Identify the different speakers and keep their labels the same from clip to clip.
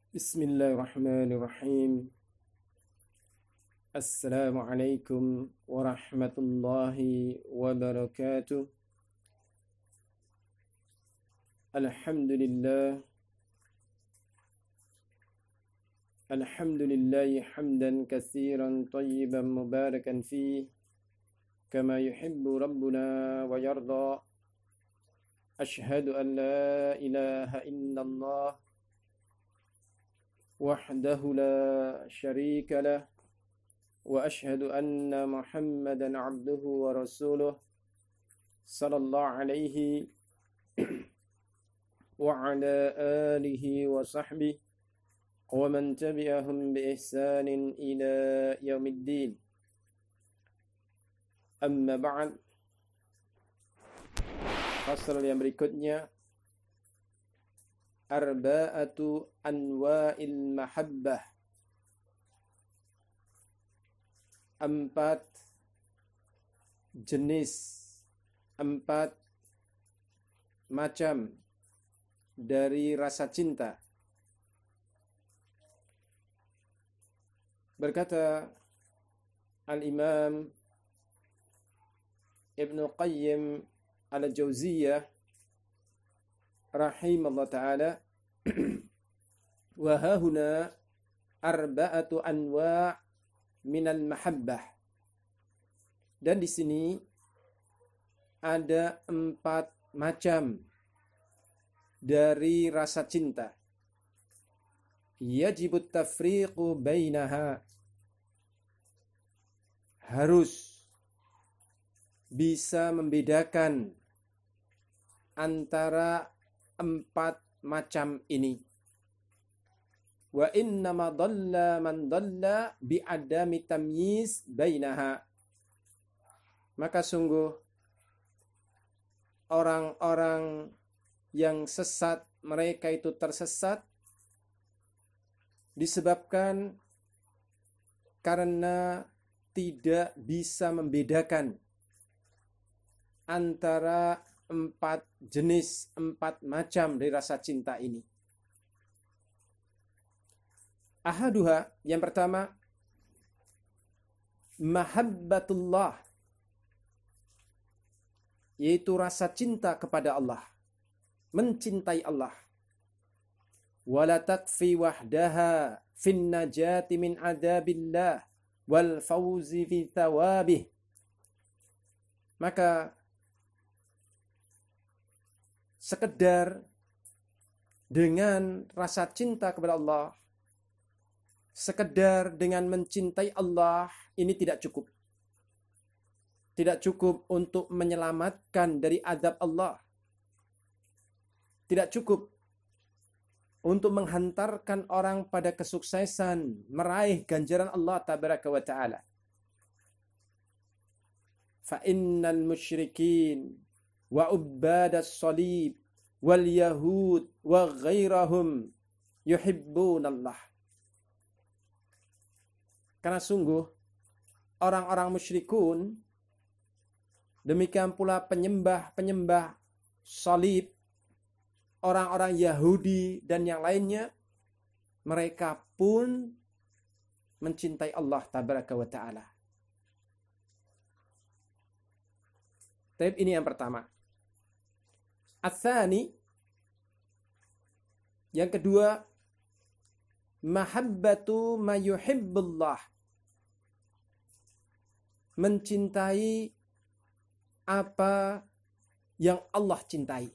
Speaker 1: Bismillahirrahmanirrahim. Assalamualaikum warahmatullahi wabarakatuh. Alhamdulillah. Alhamdulillahi hamdan katsiran tayyiban mubarakan fih kama yuhibbu rabbuna wa yarda. Ashhadu an la ilaha illallah wahdahu la syarika lah. وأشهد أن محمدا عبده ورسوله صلى الله عليه وعلى آله وصحبه ومن تبعهم بإحسان إلى يوم الدين. أما بعد, fasal yang berikutnya, arba'atu anwa'il mahabbah, 4 jenis, 4 macam dari rasa cinta. Berkata Al-Imam Ibn Qayyim Al-Jauziyah rahimahullah ta'ala, wa hahuna arba'atu anwa' minal mahabbah. Dan di sini ada 4 macam dari rasa cinta. Yajibut tafriqu bainaha, harus bisa membedakan antara 4 macam ini. Wa innama dhalla man dhalla bi'adami tamyiz bainaha. Maka sungguh orang-orang yang sesat, mereka itu tersesat disebabkan karena tidak bisa membedakan antara 4 jenis, 4 macam dari rasa cinta ini. Ahaduha, yang pertama, mahabbatullah, yaitu rasa cinta kepada Allah, mencintai Allah. Wala takfi wahdaha fin najati min adabillah wal fawzi fi thawabih. Maka sekedar dengan rasa cinta kepada Allah, sekedar dengan mencintai Allah, ini tidak cukup. Tidak cukup untuk menyelamatkan dari azab Allah. Tidak cukup untuk menghantarkan orang pada kesuksesan, meraih ganjaran Allah tabaraka wa ta'ala. Fa innal musyrikin wa ubbadas salib wal yahud wa ghairahum yuhibbunallah. Karena sungguh orang-orang musyrikun, demikian pula penyembah-penyembah salib, orang-orang Yahudi dan yang lainnya, mereka pun mencintai Allah tabaraka wa ta'ala. Tapi ini yang pertama. Ats-tsani, yang kedua, mahabbatu ma yuhibbullah, mencintai apa yang Allah cintai.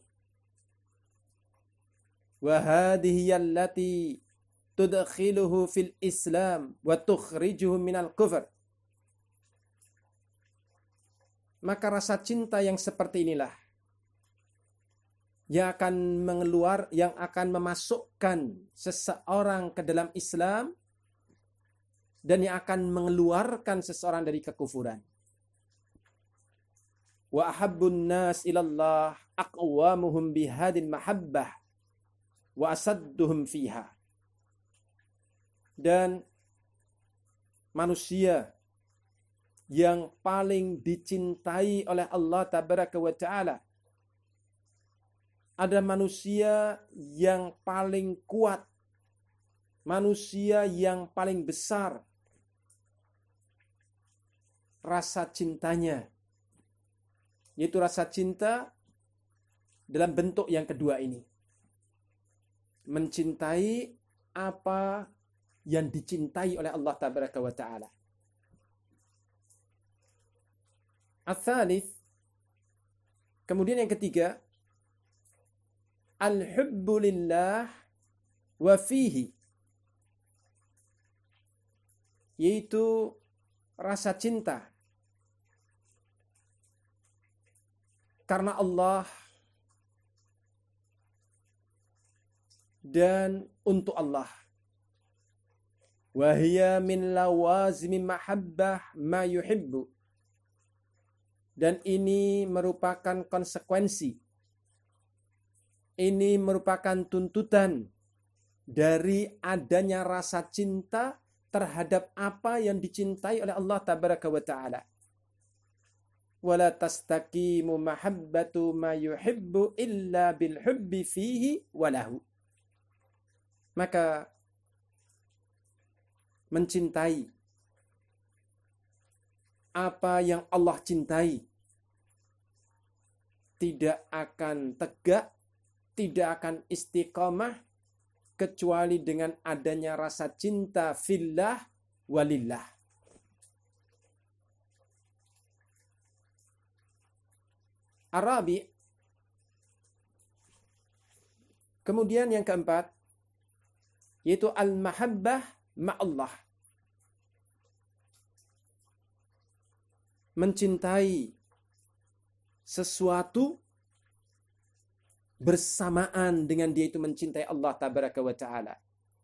Speaker 1: Wa hadhihi allati tudkhiluhu fil Islam wa tukhrijuhu minal kufr. Maka rasa cinta yang seperti inilah yang akan memasukkan seseorang ke dalam Islam dan yang akan mengeluarkan seseorang dari kekufuran. Wa ahabbun nas ilallah aqwamuhum bihadil mahabbah wa asadduhum fiha. Dan manusia yang paling dicintai oleh Allah tabaraka wa ta'ala, ada manusia yang paling kuat manusia yang paling besar rasa cintanya, yaitu rasa cinta dalam bentuk yang kedua ini. Mencintai apa yang dicintai oleh Allah Tabaraka wa Ta'ala. Ats-tsalits, kemudian yang ketiga, al-hubbu lillah wa fihi, yaitu rasa cinta karena Allah dan untuk Allah. Wa hiya min lawazimi mahabbah ma yuhibbu. Dan ini merupakan konsekuensi. Ini merupakan tuntutan dari adanya rasa cinta terhadap apa yang dicintai oleh Allah Tabaraka wa Ta'ala. Wala tastaqimu mahabbatu ma yuhibbu illa bil hubbi fihi walahu. Maka mencintai apa yang Allah cintai tidak akan tegak, tidak akan istiqamah kecuali dengan adanya rasa cinta fillah walillah. Arabi. Kemudian yang keempat, yaitu al-mahabbah ma'allah. Mencintai sesuatu bersamaan dengan dia itu mencintai Allah Tabaraka wa Ta'ala.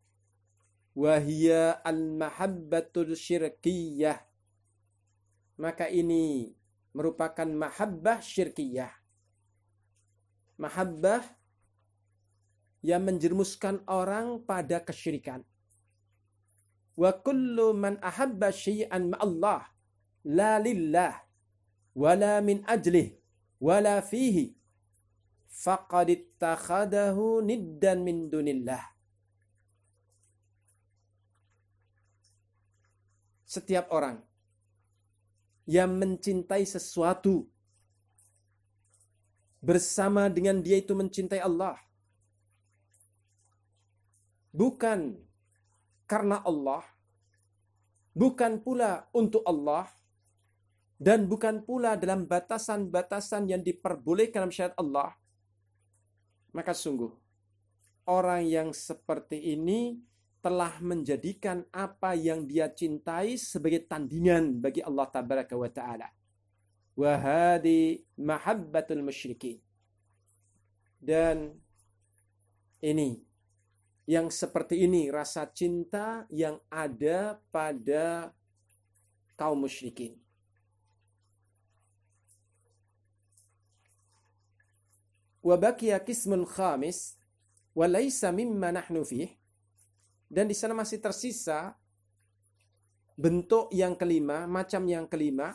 Speaker 1: Wahia al-mahabbatul syirkiyah. Maka ini merupakan mahabbah syirkiyah. Mahabbah yang menjerumuskan orang pada kesyirikan. Wa kullu man ahabba syai'an ma'allah la lillah wala min ajlih wala fihi faqad ittakhadahu niddan min dunillah. Setiap orang yang mencintai sesuatu bersama dengan dia itu mencintai Allah, bukan karena Allah, bukan pula untuk Allah, dan bukan pula dalam batasan-batasan yang diperbolehkan dalam syariat Allah, maka sungguh orang yang seperti ini telah menjadikan apa yang dia cintai sebagai tandingan bagi Allah Tabaraka wa Ta'ala. Wa hadi mahabbatul musyrikin. Dan ini, yang seperti ini rasa cinta yang ada pada kaum musyrikin. Wa baqiya qismun khamis wa laisa mimma nahnu fih. Dan di sana masih tersisa bentuk yang kelima, macam yang kelima.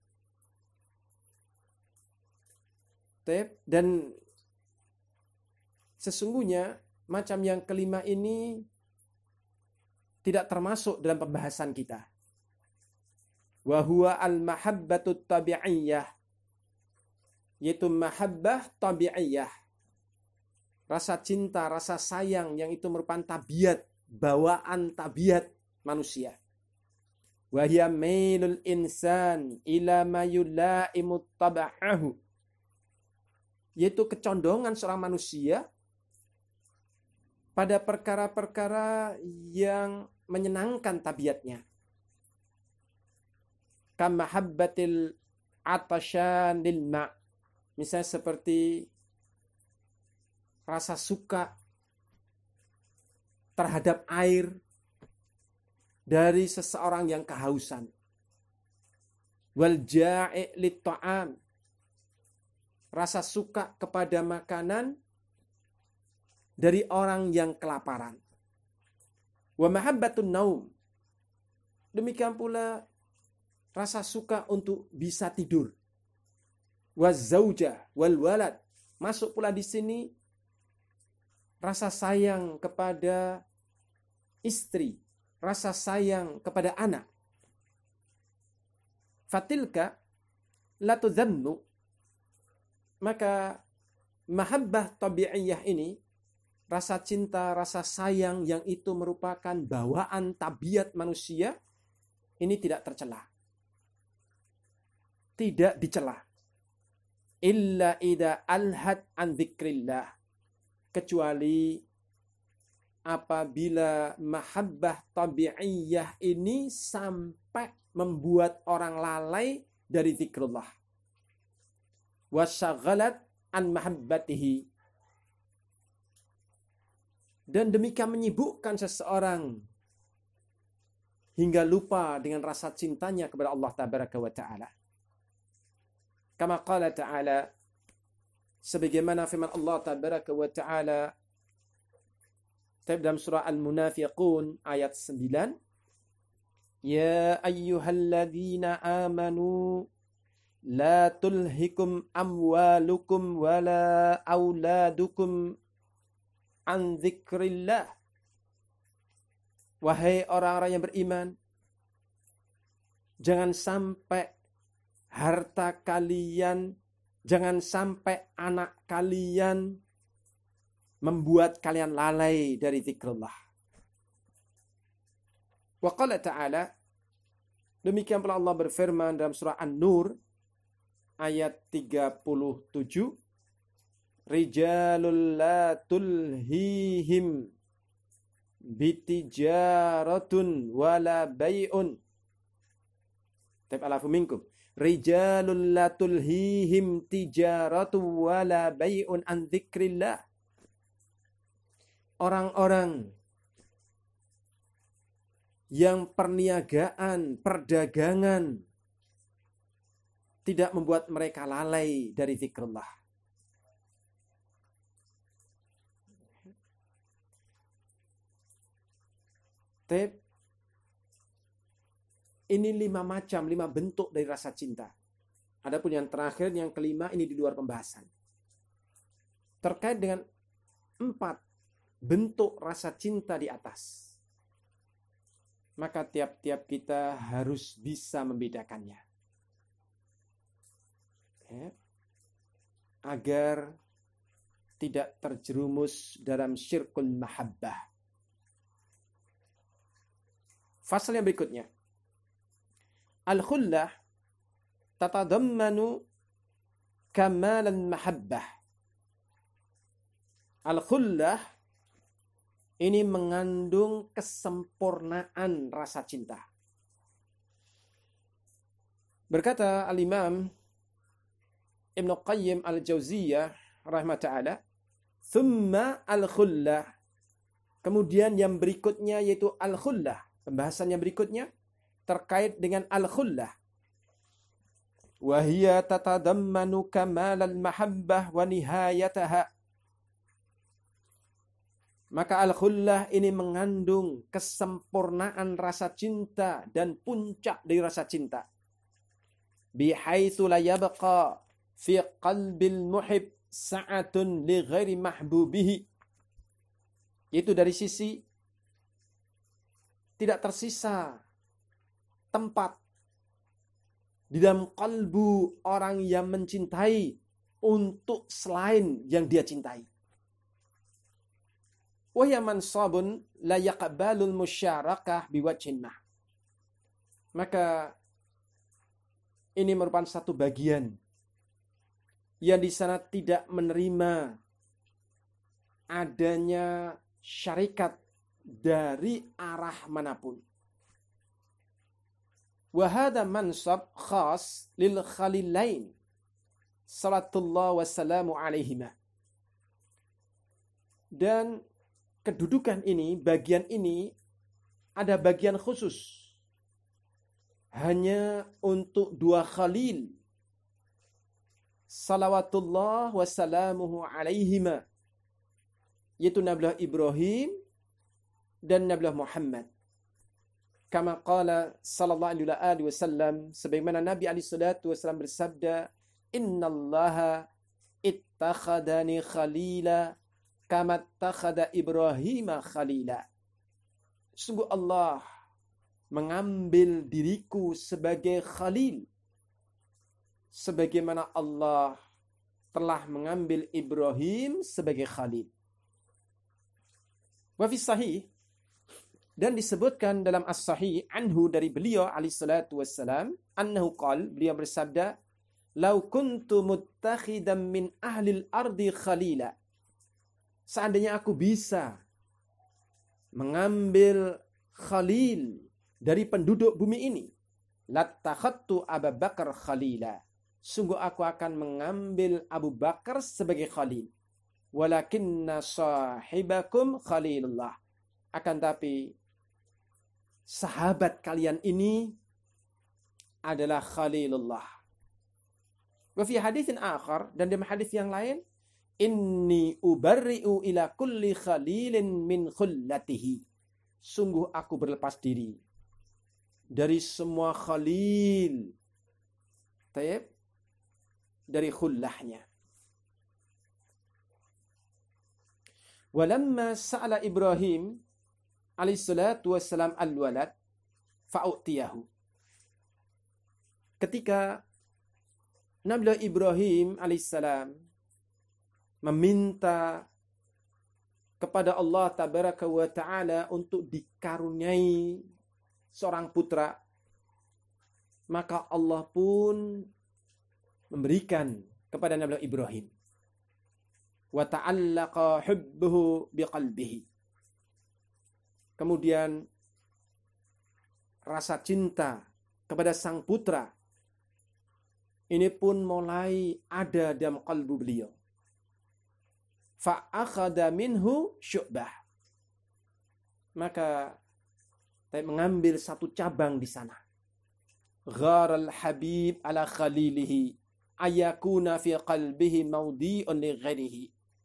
Speaker 1: Dan sesungguhnya macam yang kelima ini tidak termasuk dalam pembahasan kita. Wa huwa al-mahabbatut tabi'iyyah, yaitu mahabbah tabi'iyah. Rasa cinta, rasa sayang yang itu merupakan tabiat, bawaan tabiat manusia. Wa hiya mailul insan ila ma yulaimu tab'ahu, yaitu kecondongan seorang manusia pada perkara-perkara yang menyenangkan tabiatnya. Kama habbatil atashan lil ma', misalnya seperti rasa suka terhadap air dari seseorang yang kehausan. Wal ja'i' lit ta'am, rasa suka kepada makanan dari orang yang kelaparan. Wa mahabbatun naum, demikian pula rasa suka untuk bisa tidur. Wa zauja wal walad, masuk pula di sini rasa sayang kepada istri, rasa sayang kepada anak. Fatilka la tudhannu, maka mahabbah tabi'iyah ini, rasa cinta, rasa sayang yang itu merupakan bawaan tabiat manusia, ini tidak tercela. Tidak dicela. Illa idza alhat an dzikrillah, kecuali apabila mahabbah tabi'iyah ini sampai membuat orang lalai dari zikrullah. Wasyaghalat an mahabbatihi, dan demikian menyibukkan seseorang hingga lupa dengan rasa cintanya kepada Allah tabaraka wa ta'ala. Kama qala ta'ala, sebagaimana firman Allah tabaraka wa ta'ala dalam surah Al-Munafiqun ayat 9, Ya ayyuhalladzina amanu la tulhikum amwalukum wala auladukum an dzikrillah. Wahai orang-orang yang beriman, jangan sampai harta kalian, jangan sampai anak kalian membuat kalian lalai dari zikrullah. Wa qala ta'ala, demikian pula Allah berfirman dalam surah An-Nur ayat 37, Rijalul la tulhihim bitijaratun wala bay'un. Ta'alafu minkum. Rijalul la tulhihim tijaratun wala bay'un an dzikrillah. Orang-orang yang perniagaan, perdagangan tidak membuat mereka lalai dari zikrullah. Ini 5 macam, 5 bentuk dari rasa cinta. Adapun yang terakhir, yang kelima, ini di luar pembahasan. Terkait dengan 4 bentuk rasa cinta di atas, maka tiap-tiap kita harus bisa membedakannya. Agar tidak terjerumus dalam syirkul mahabbah. Fasal yang berikutnya. Al-khullah tatadammanu kamalan mahabbah. Al-khullah ini mengandung kesempurnaan rasa cinta. Berkata Al-Imam Ibnu Qayyim Al-Jauziyah rahimahullah ta'ala, "Tsumma al-khullah." Kemudian yang berikutnya yaitu al-khullah. Pembahasan yang berikutnya terkait dengan al-khullah. Wa hiya tatadammanu kamalal mahabbah wa nihayataha. Maka al-khullah ini mengandung kesempurnaan rasa cinta dan puncak dari rasa cinta. Bihaitsu la yabqa fi qalbil muhib sa'atun li ghairi mahbubihi. Yaitu dari sisi tidak tersisa tempat di dalam kalbu orang yang mencintai untuk selain yang dia cintai. Wahya mansabun la yaqbalul musyarakah biwajhin mah. Maka ini merupakan satu bagian yang di sana tidak menerima adanya syarikat dari arah manapun. Wa hadha mansab khas lil khalilain salatullah wassalamu alaihima. Dan kedudukan ini, bagian ini ada bagian khusus hanya untuk 2 khalil salawatullah wassalamuhu alaihima, yaitu Nabiullah Ibrahim dan Nabiullah Muhammad. Kama qala sallallahu alaihi wasallam, sebagaimana Nabi alaihi salatu wasallam bersabda, "Innallaha ittakhadani khalila kama ittakhadha Ibrahim khalila." Sungguh Allah mengambil diriku sebagai khalil, sebagaimana Allah telah mengambil Ibrahim sebagai khalil. Wa fi sahih, dan disebutkan dalam as-sahih anhu dari beliau alaihi salatu wassalam, annahu qala, beliau bersabda, "Lau kuntu muttakhidan min ahlil ardi khalila." Seandainya aku bisa mengambil khalil dari penduduk bumi ini, lattakhadtu Abu Bakar khalila. Sungguh aku akan mengambil Abu Bakar sebagai khalil. Walakinna sahibakum khalilullah. Akan tapi sahabat kalian ini adalah khalilullah. Wa fi haditsin akhar, dan dalam hadis yang lain, inni ubarri'u ila kulli khalilin min khullatihi. Sungguh aku berlepas diri dari semua khalil, dari khullahnya. Walamma sa'ala Ibrahim alaihi salatu wassalam al-walad fa'utiyahu. Ketika Nabi Ibrahim alaihissalam meminta kepada Allah tabaraka wa ta'ala untuk dikaruniai seorang putra, maka Allah pun memberikan kepada Nabi Ibrahim. Wa ta'allaqa hubbuhu biqalbihi. Kemudian rasa cinta kepada sang putra ini pun mulai ada dalam kalbu beliau. Fa'akhadha minhu syu'bah. Maka saya mengambil satu cabang di sana. Gharal habib ala khalilihi ayakuna fi qalbihi mawdi'un li ghairihi.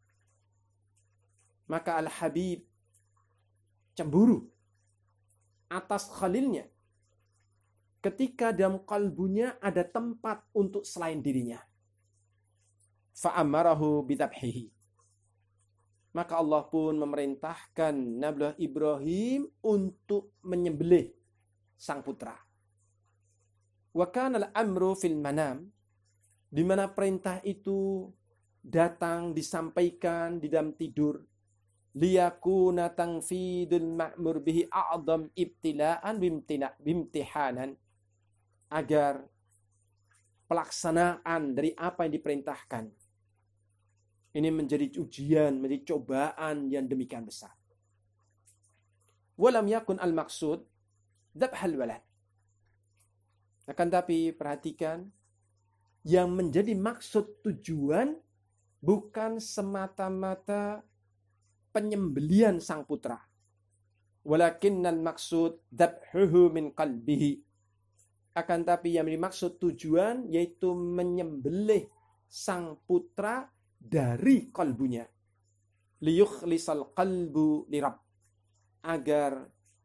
Speaker 1: Maka al-habib cemburu atas khalilnya ketika dalam kalbunya ada tempat untuk selain dirinya. Fa'amarahu bidhabhihi. Maka Allah pun memerintahkan Nabi Ibrahim untuk menyembelih sang putra. Wa kana al-amru fil manam, di mana perintah itu datang disampaikan di dalam tidur. Liyakuna tanfidul ma'mur bihi a'zam ibtila'an bimtihanan, agar pelaksanaan dari apa yang diperintahkan ini menjadi ujian, menjadi cobaan yang demikian besar. Walam yakun al-maqsud dzabhal walad. Akan tapi perhatikan, yang menjadi maksud tujuan bukan semata-mata penyembelian sang putra. Walakinnal maksud dzabhuhu min qalbihi. Akan tapi yang dimaksud tujuan yaitu menyembelih sang putra dari kalbunya. Liyukhlisal qalbu lirabb. Agar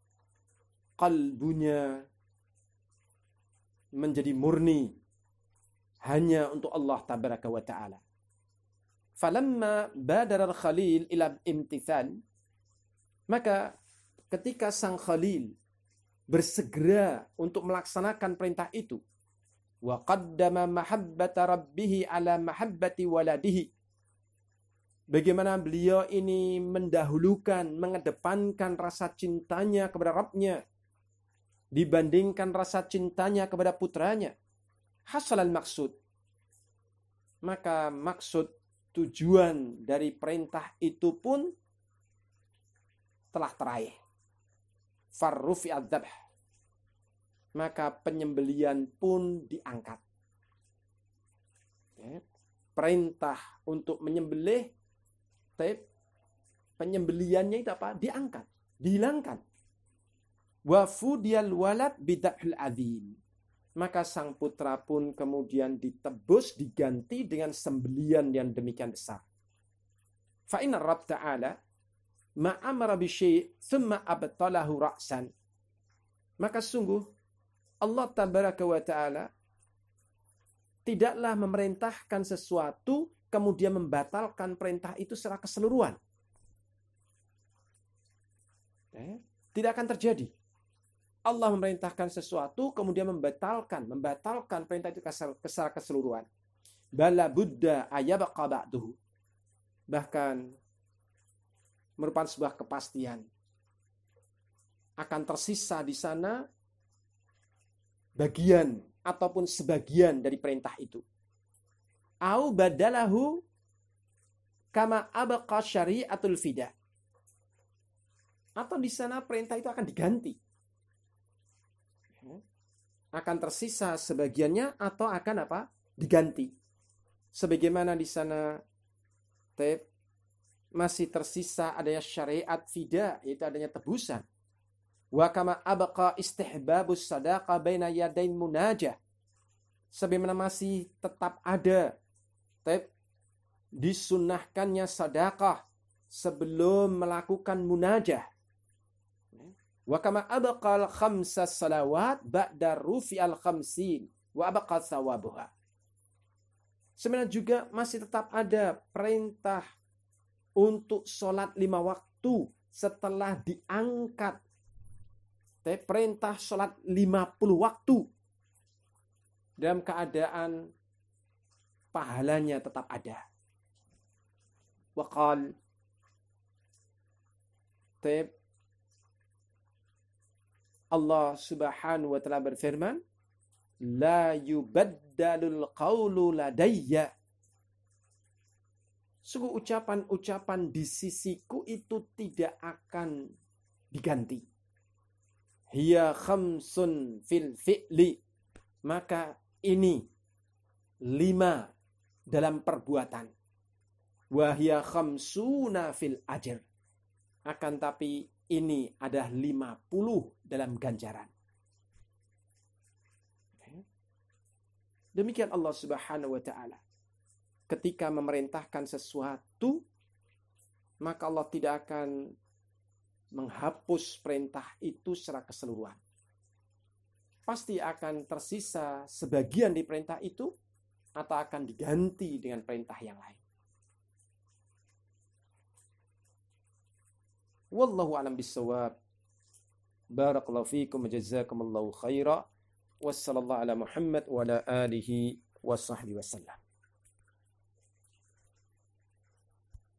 Speaker 1: kalbunya menjadi murni hanya untuk Allah tabaraka wa ta'ala. Falamma badara al-khalil ila imtithal, maka ketika sang khalil bersegera untuk melaksanakan perintah itu, wa qaddama mahabbata rabbih ala mahabbati waladihi, bagaimana beliau ini mendahulukan, mengedepankan rasa cintanya kepada Rabbnya dibandingkan rasa cintanya kepada putranya. Hasalal maksud, maka maksud tujuan dari perintah itu pun telah teraih. Farrufi adzabh, maka penyembelian pun diangkat. Perintah untuk menyembelih, penyembeliannya itu apa? Diangkat, dihilangkan. Wa fudiyal walad bidabhil adzim, maka sang putra pun kemudian ditebus, diganti dengan sembelian yang demikian besar. Fa inna Rabb ta'ala ma'amara bi syai' thumma abtalahu ra'san. Maka sungguh Allah tabaraka wa ta'ala tidaklah memerintahkan sesuatu kemudian membatalkan perintah itu secara keseluruhan. Tidak akan terjadi. Allah memerintahkan sesuatu, kemudian membatalkan perintah itu secara keseluruhan. Bala Buddha ayabqa ba'duhu. Bahkan merupakan sebuah kepastian. Akan tersisa di sana bagian ataupun sebagian dari perintah itu. Au badalahu kama abqa syari'atul fida. Atau di sana perintah itu akan diganti. Akan tersisa sebagiannya atau akan apa? Diganti. Sebagaimana di sana masih tersisa adanya syariat fida, yaitu adanya tebusan. Wa kama abqa istihbabus sadaqah baina yadain munajah. Sebagaimana masih tetap ada disunnahkannya sedekah sebelum melakukan munajah. Wa kama abqal khamsas salawat ba'da rufi'al khamsin wa abqa thawabuha. Sebenarnya juga masih tetap ada perintah untuk sholat 5 waktu setelah diangkat. Perintah sholat 50 waktu. Dalam keadaan pahalanya tetap ada. Waqal Allah Subhanahu wa taala berfirman, la yubaddalul qawlu ladayya. Sungguh ucapan-ucapan di sisiku itu tidak akan diganti. Hiya khamsun fil fi'li. Maka ini 5 dalam perbuatan. Wa hiya khamsuna fil ajr. Akan tapi ini adalah 50 dalam ganjaran. Demikian Allah Subhanahu wa taala. Ketika memerintahkan sesuatu, maka Allah tidak akan menghapus perintah itu secara keseluruhan. Pasti akan tersisa sebagian di perintah itu atau akan diganti dengan perintah yang lain. Wallahu a'lam bissawab. Barakallahu fiikum wa jazakumullahu khaira. Wassallallahu ala Muhammad wa ala alihi wa sahbihi wasallam.